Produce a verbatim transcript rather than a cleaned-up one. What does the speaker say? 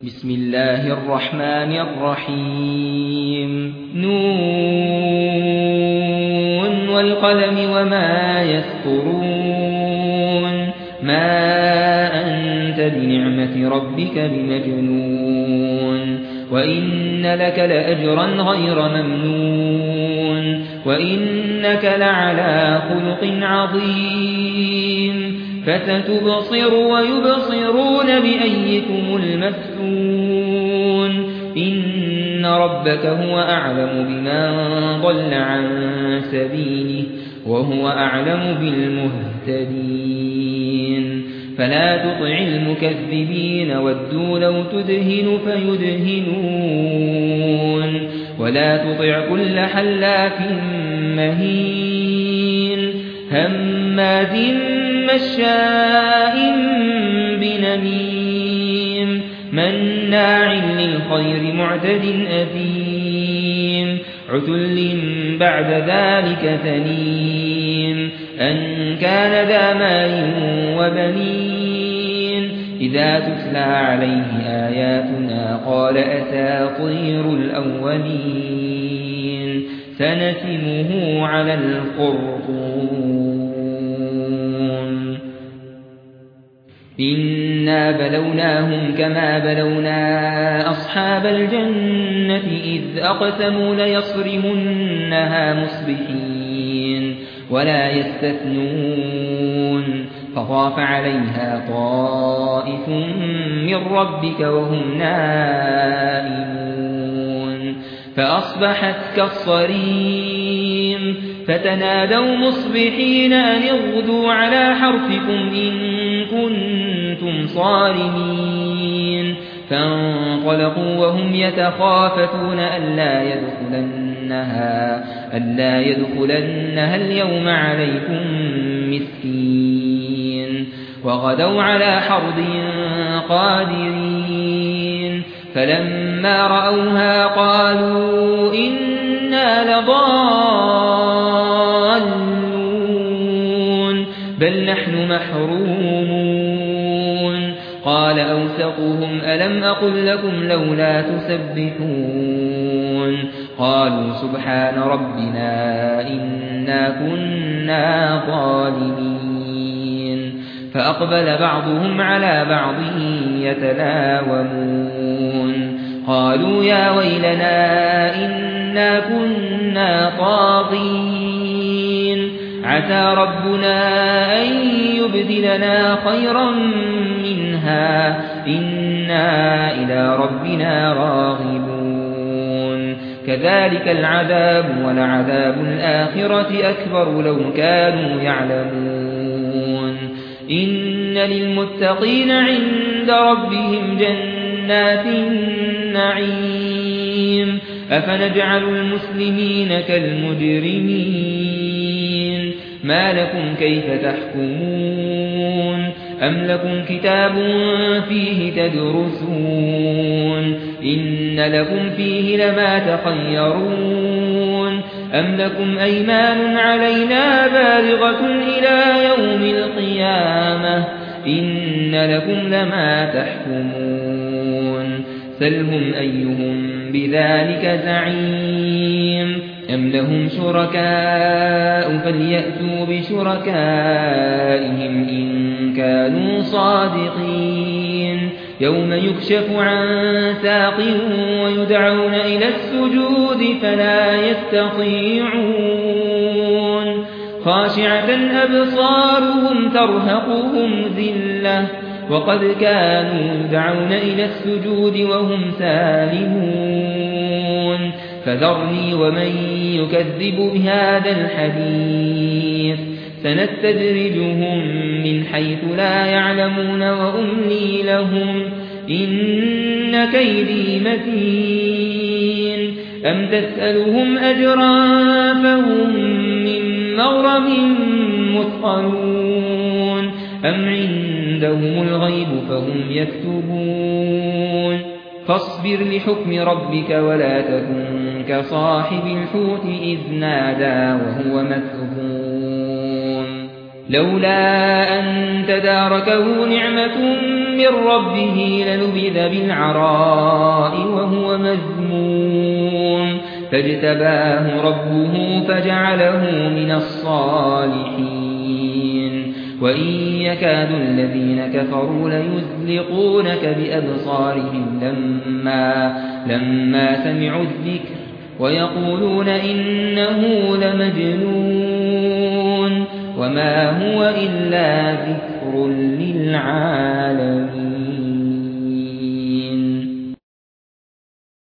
بسم الله الرحمن الرحيم نون والقلم وما يسطرون ما أنت بنعمة ربك بمجنون وإن لك لأجرا غير ممنون وإنك لعلى خلق عظيم فستبصر ويبصرون بأيكم المفتون إن ربك هو أعلم بمن ضل عن سبيله وهو أعلم بالمهتدين فلا تطع المكذبين ودوا لو تدهن فيدهنون ولا تطع كل حلاف مهين هماز مشاء بنميم مناع للخير معتد أثيم عتل بعد ذلك ثنين أن كان ذا مال وبنين إذا تتلى عليه آياتنا قال أساطير الأولين سنسمه على الخرطوم إنا بلوناهم كما بلونا أصحاب الجنة إذ أقسموا ليصرمنها مصبحين ولا يستثنون فطاف عليها طائف من ربك وهم نائمون فأصبحت كالصريم فتنادوا مصبحين أن اغدوا على حرثكم إن كنتم صارمين فانطلقوا وهم يتخافتون ألا يدخلنها, ألا يدخلنها اليوم عليكم مسكين وغدوا على حرد قادرين فلما رأوها قالوا إنا لضالون بل نحن محرومون قال أوسطهم ألم أقل لكم لولا تسبحون قالوا سبحان ربنا إنا كنا ظالمين فأقبل بعضهم على بعض يتلاومون قالوا يا ويلنا إنا كنا طاغين عسى ربنا أن يبدلنا خيرا منها إنا إلى ربنا راغبون كذلك العذاب ولعذاب الآخرة أكبر لو كانوا يعلمون إن للمتقين عند ربهم جنات النعيم أفنجعل المسلمين كالمجرمين ما لكم كيف تحكمون أم لكم كتاب فيه تدرسون إن لكم فيه لما تخيرون أم لكم أيمان علينا بالغة إلى يوم القيامة إن لكم لما تحكمون سلهم أيهم بذلك زعيم أم لهم شركاء فليأتوا بشركائهم إن كانوا صادقين يوم يكشف عن ساق ويدعون إلى السجود فلا يستطيعون خاشعة أبصارهم ترهقهم ذلة وقد كانوا يدعون إلى السجود وهم سالمون فذرني ومن يكذب بهذا الحديث سنستدرجهم من حيث لا يعلمون وأملي لهم إن كيدي متين أم تسألهم أجرا فهم من مغرم مثقلون أم عندهم الغيب فهم يكتبون فاصبر لحكم ربك ولا تكن كصاحب الحوت إذ نادى وهو مكظوم لولا أن تداركه نعمة من ربه لنبذ بالعراء وهو مذموم فاجتباه ربه فجعله من الصالحين وإن يكاد الذين كفروا ليزلقونك بأبصارهم لما, لما سمعوا الذكر ويقولون إنه لمجنون وما هو إلا ذكر للعالمين.